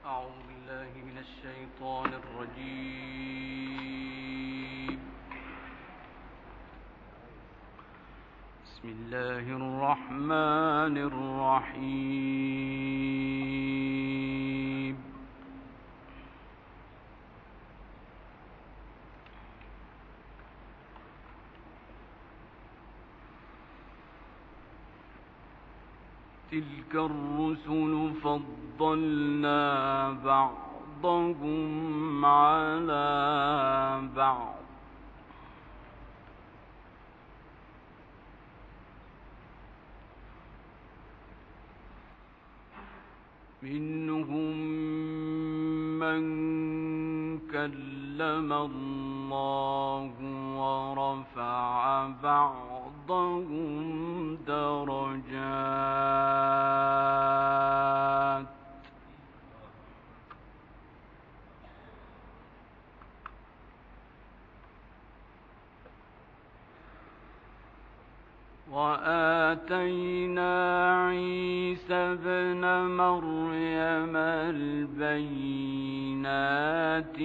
أعوذ بالله من الشيطان الرجيم. بسم الله الرحمن الرحيم. تلك الرسل فضلنا بعضهم على بعض منهم من كلم الله ورفع بعضهم درجات وآتينا عيسى ابن مريم البينات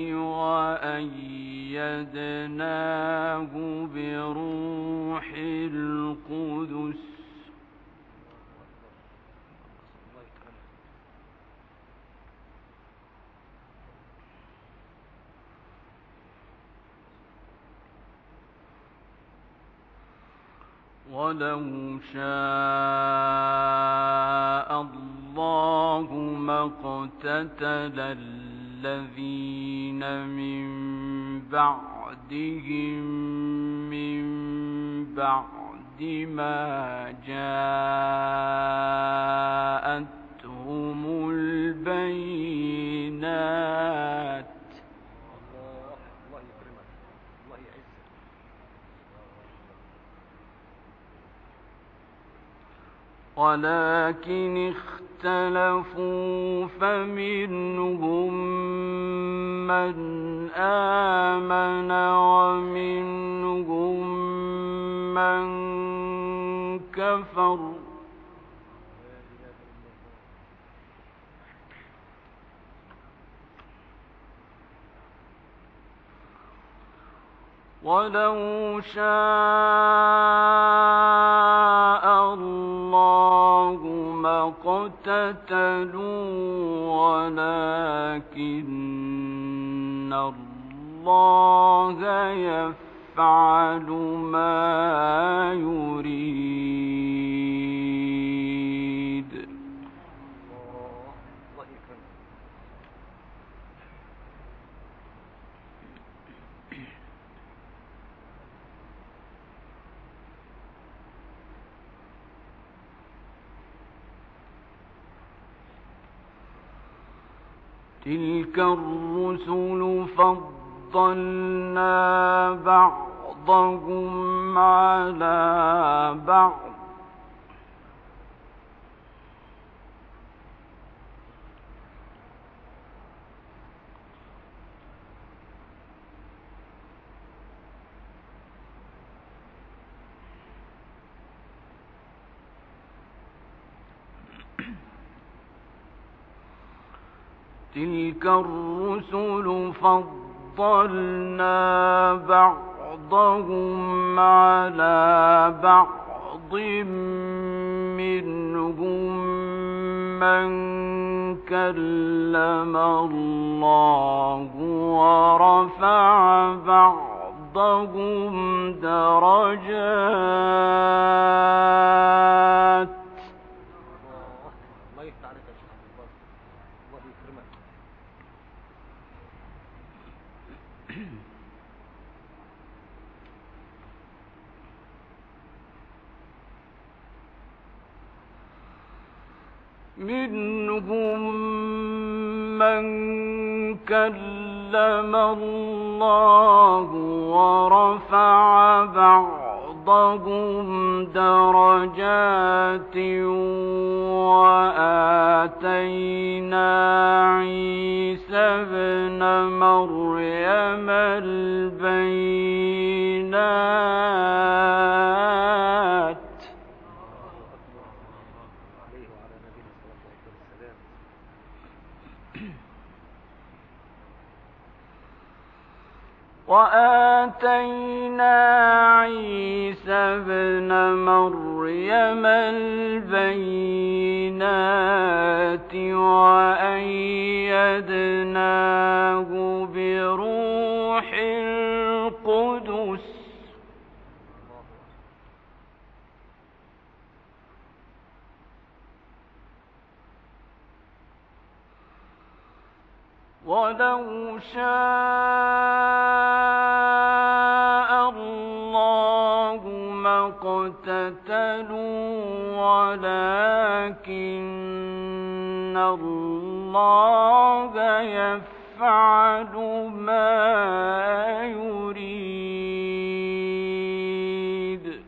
وأيدناه بروح القدس ولو شاء الله ما اقتتل الذين من بعدهم من بعد ما جاءتهم البينات ولكن اختلفوا فمنهم من آمن ومنهم من كفر ولو شاء الله ما اقتتلوا ولكن الله يفعل ما يريد. تلك الرسل فضلنا بعضهم على بعض تلك الرسل فضلنا بعضهم على بعض منهم من كلم الله ورفع بعضهم درجات منهم من كلم الله ورفع بعضهم درجات وآتينا عيسى ابن مريم البينات وآتينا عيسى ابن مريم البينات وأيدناه بروح القدس ولو شاء الله ما اقتتلوا ولكن الله يفعل ما يريد.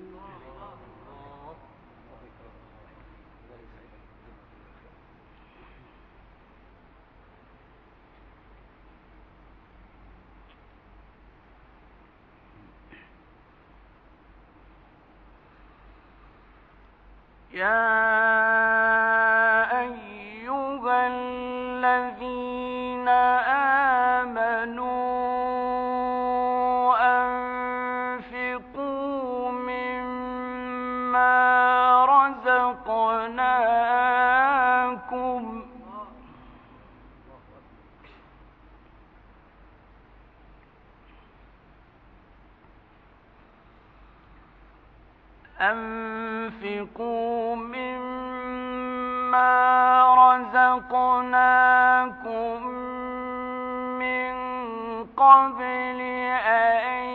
يا أيها الذين آمنوا أنفقوا مما رزقناكم من قبل أن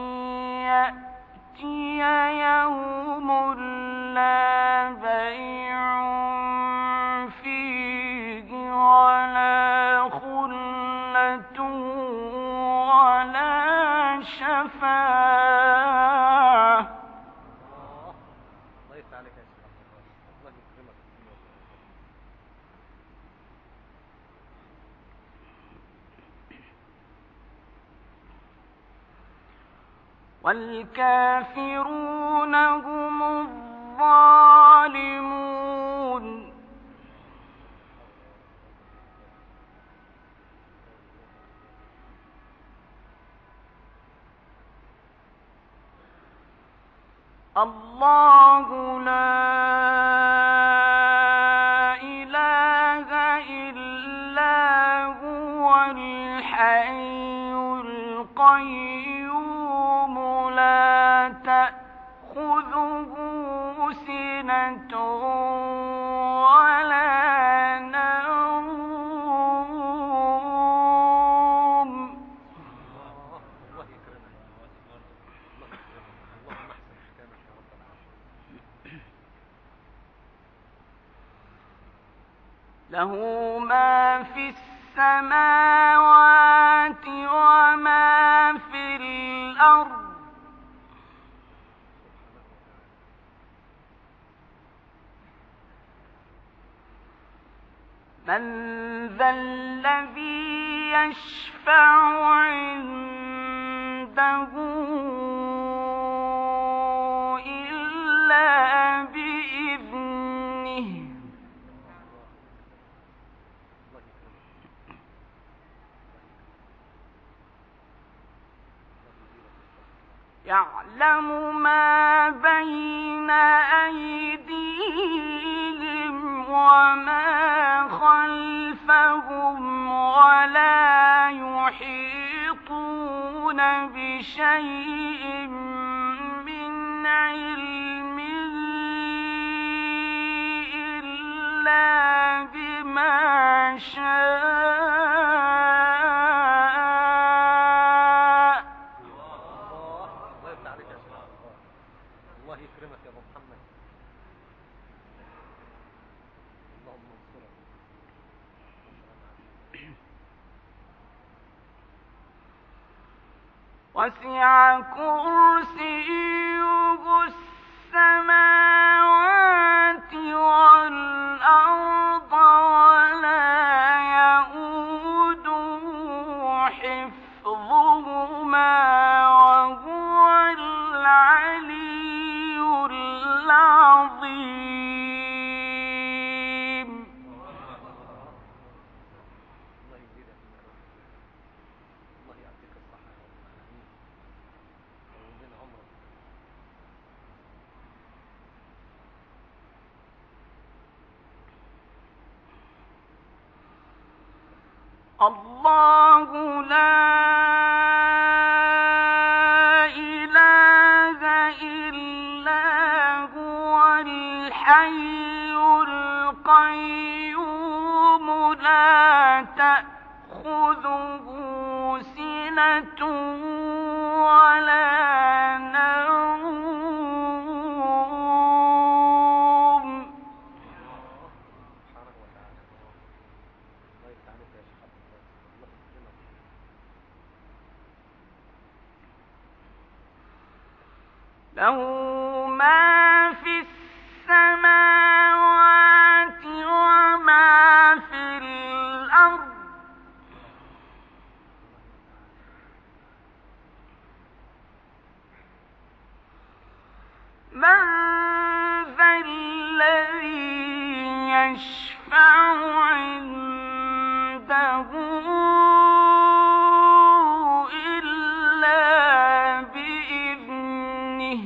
يأتي يوم لا بيع فيه ولا خلة ولا شفاعة. والكافرون هم الظالمون. الله لا إله إلا هو الحي القيوم لا تأخذه سنة ولا نوم. له ما في السماوات وما في الأرض. من ذا الذي يشفع عنده إلا بإذنه. يعلم ما بين أيديهم وما خلفهم ولا يحيطون بشيء من علمه إلا بما شاء. وسع كرسيه السماوات والأرض ولا يئوده حفظهما وهو العلي العظيم. الله لا إله إلا هو الحي القيوم لا تأخذه سنة ولا نوم. له ما في السماوات وما في الأرض من ذا الذي يشفع عنده إلا بإذنه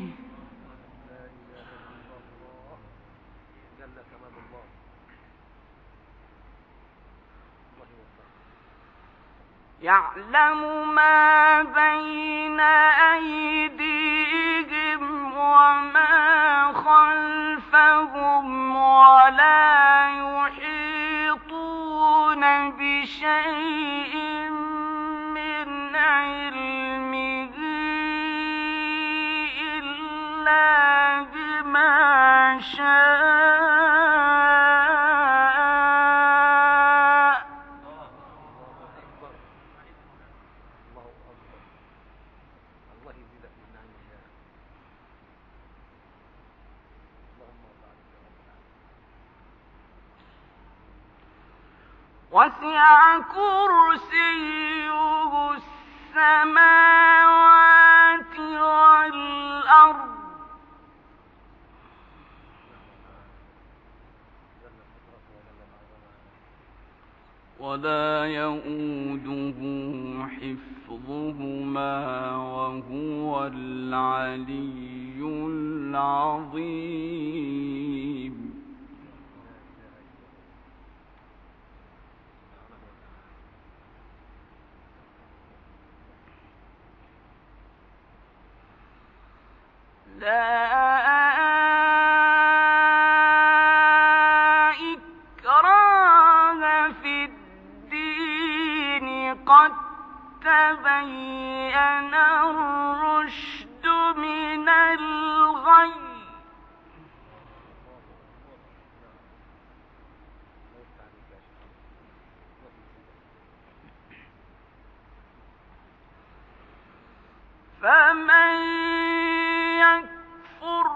يعلم ما بين أيديهم وما خلفهم ولا يحيطون بشيء من علمه إلا بما شاء. وسع كرسيه السماوات والأرض ولا يؤوده حفظهما وهو العلي العظيم. لا إكراه في الدين قد تبين الرشد من الغي فمن يكفر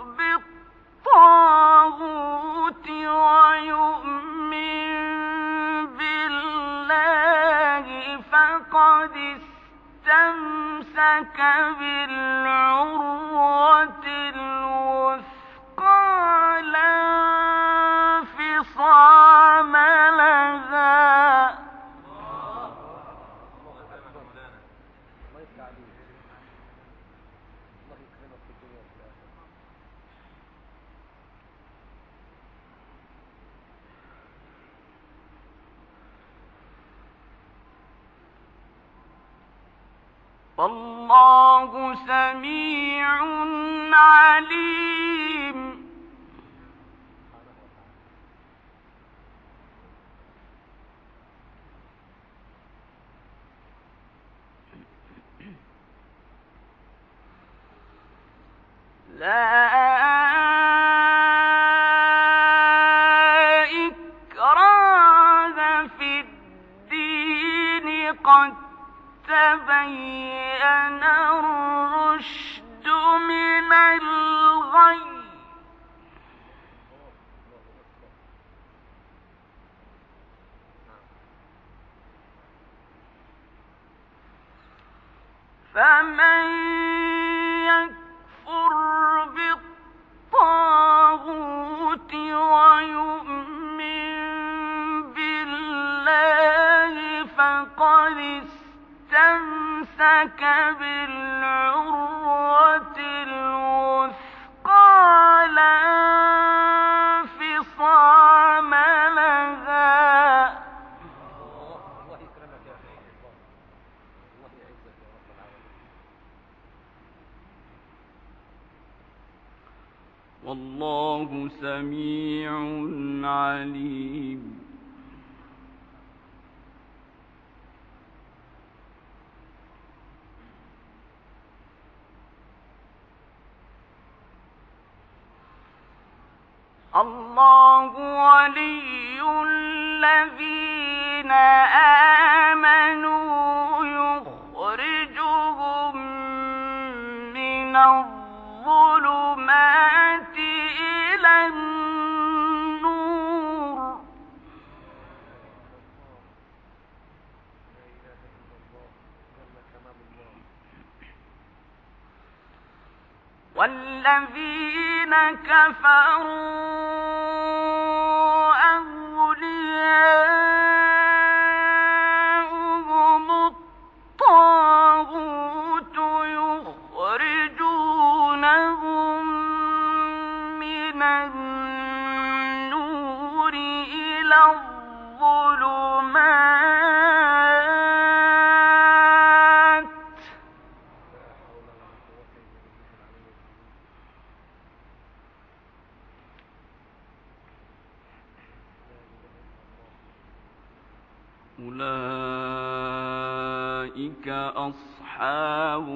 بالطاغوت ويؤمن بالله فقد استمسك بالعروة الوثقى لا انفصام لها. والله سميع عليم. لا إكراه في الدين قد تبين الرشد من الغي فمن يكفر بالطاغوت ويؤمن بالله فقد استمسك بالعروة الوثقى لا انفصام لها. والله سميع عليم. الله ولي الذين آمنوا يخرجهم من الظلمات إلى النور والذين كفروا أولياؤهم الطاغوت يخرجونهم من النور إلى الظلمات أولئك أصحاب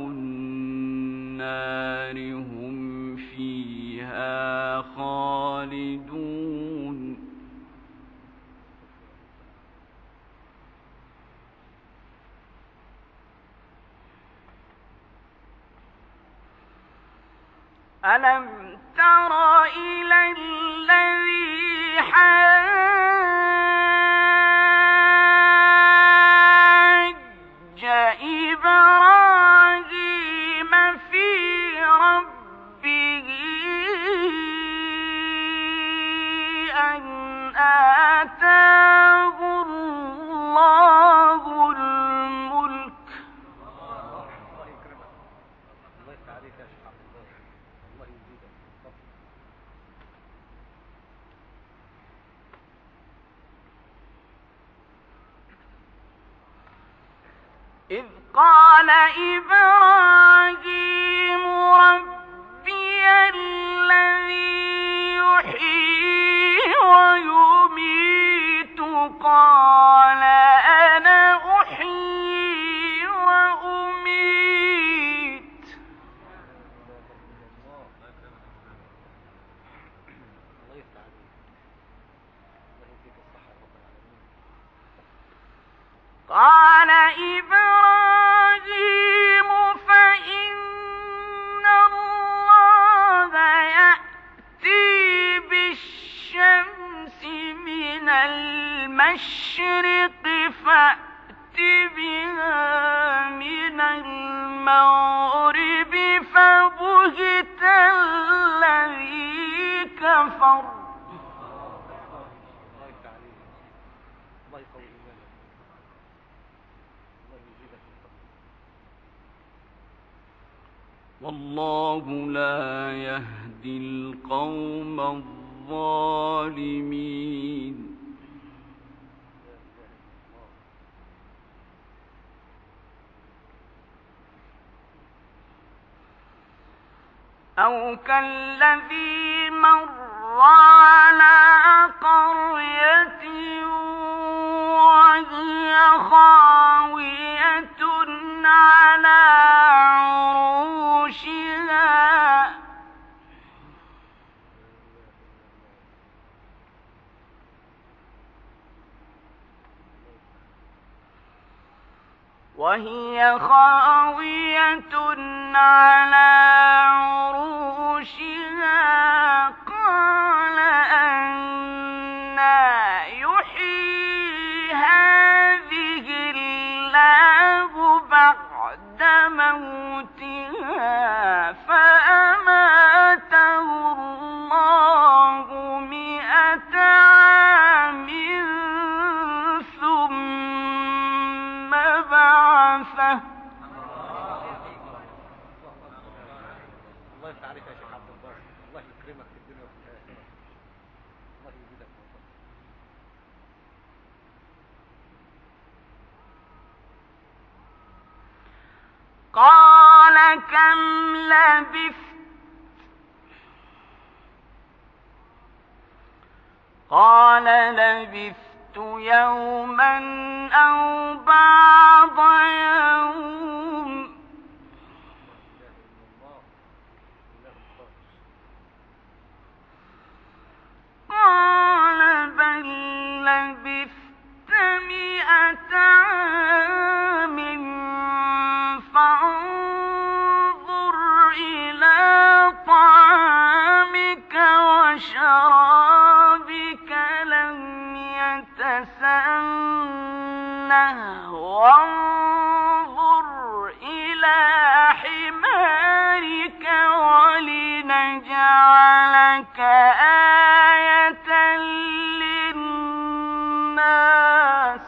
النار هم فيها خالدون ألم تر إلى الذي حاج إبراهيم في ربه أن آتاه الله الملك إذ قال إبراهيم ربي الذي يحيي ويميت قال أنا أحيي وأميت قال إبراهيم فإن الله يأتي بالشمس من المشرق فأت بها من المغرب فبهت الذي كفر والله لا يهدي القوم الظالمين أو كالذي مر على قرية وهي خاوية على عروشها قال أنى يحيي هذه الله بعد موتها فأماته الله 100 عام ثم بعثه الله يفتح عليك يا شيخ عبد الباسط، الله يكرمك في الدنيا وفي الآخرة، الله يزيدك من فضله. قال كم لبثت قال لبثت يوما أو بعض يوم قال بل لبثت 100 عام فانظر إلى طعامك وشرابك لم يتسنه وانظر إلى حمارك ولنجعلك آية للناس.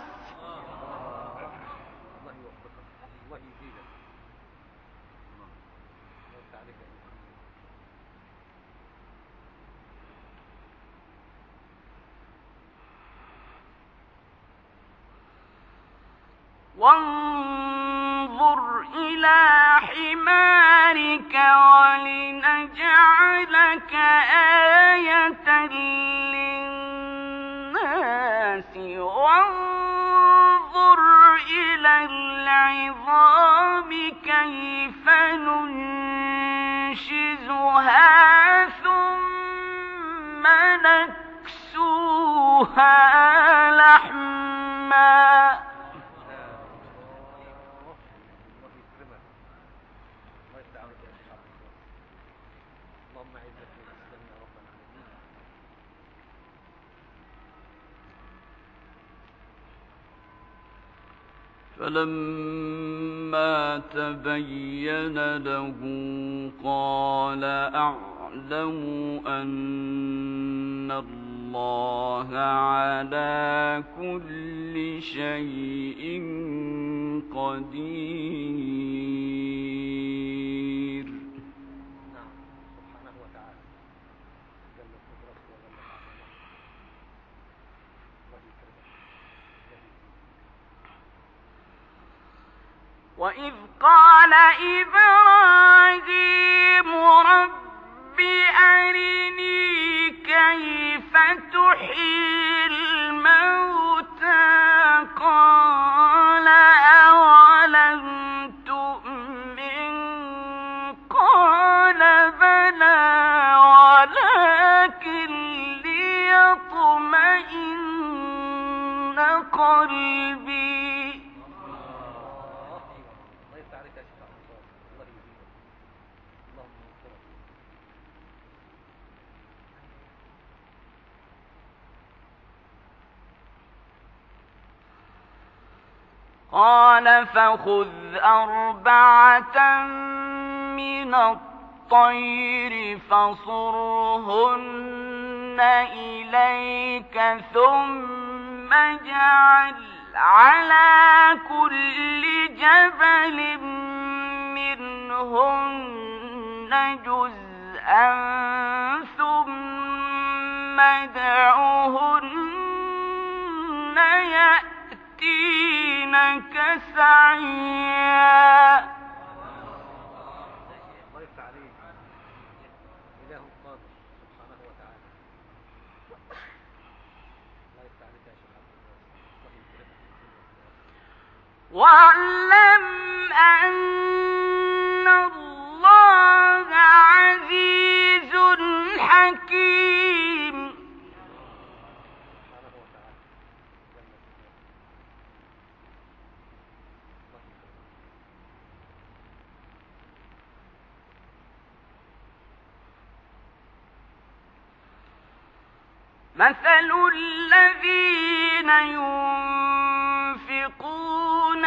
الله يوفقك، الله يزيدك. الله يفتح عليك. وانظر إلى حمارك ولنجعلك آية للناس وانظر إلى العظام كيف ننشزها ثم نكسوها لحما. الله يكرمك، الله يفتح عليك يا شيخ عبد الله. اللهم اعز الاسلام يا رب العالمين. فلما تبين له قال أعلم أن الله على كل شيء قدير. نعم سبحانه وتعالى جل قدرته وجل عظمته. الله يكرمك. وإذ قال إبراهيم رب أرني كيف تحيي الموتى قال أولم تؤمن قال بلى ولكن ليطمئن قلبي. الله يفتح عليك يا شيخ عبد الله. الله يزيدك. اللهم انصرك. قال فخذ 4 من الطير فصرهن إليك ثم اجعل على كل جبل منهن جزءا ثم ادعهن يأتينك سعيا. الله يفتح عليك. إله قادر سبحانه وتعالى. الله يفتح عليك يا شيخ عبد الله. الله يكرمك. واعلم أن الله عزيز حكيم. سبحانه وتعالى جل قدرته. الله يكرمك. مثل الذين ينفقون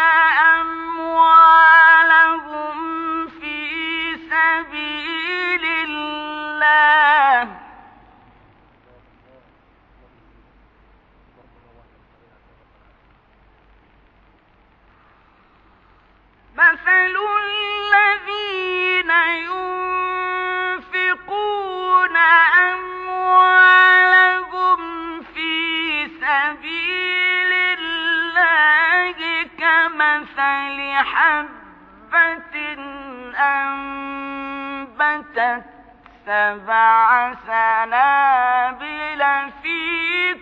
أموالهم في سبيل الله مثل الذين ينفقون أموالهم في سبيل الله كمثل حبة أنبتت 7 سنابل في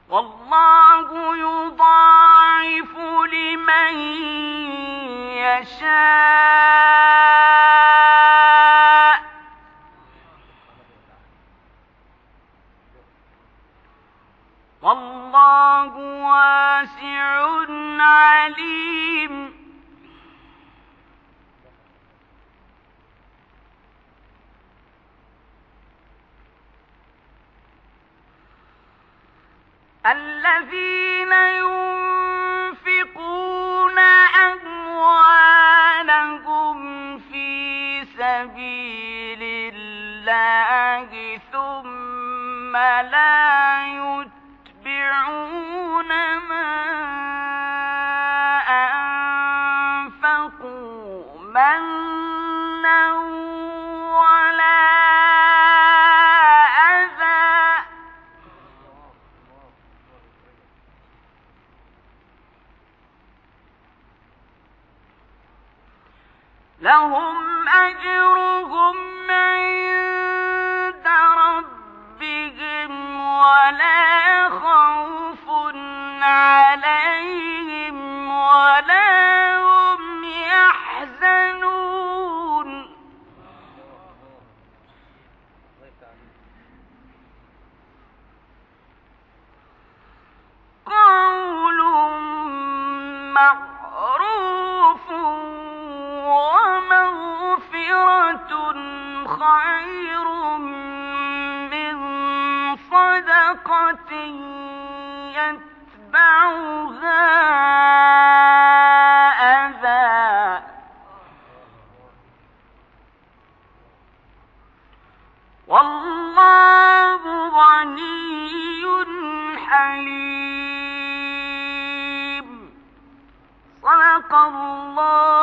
والله يضاعف لمن يشاء والله واسع عليم. الذين ينفقون أموالهم في سبيل الله ثم لا يتبعون ما أنفقوا منا ولا أذى لهم أجرهم عند ربهم ولا خوف عليهم ولا هم يحزنون. قول معروف ومغفرة خير من صدقة يتبعها أذى والله غني حليم. صدق الله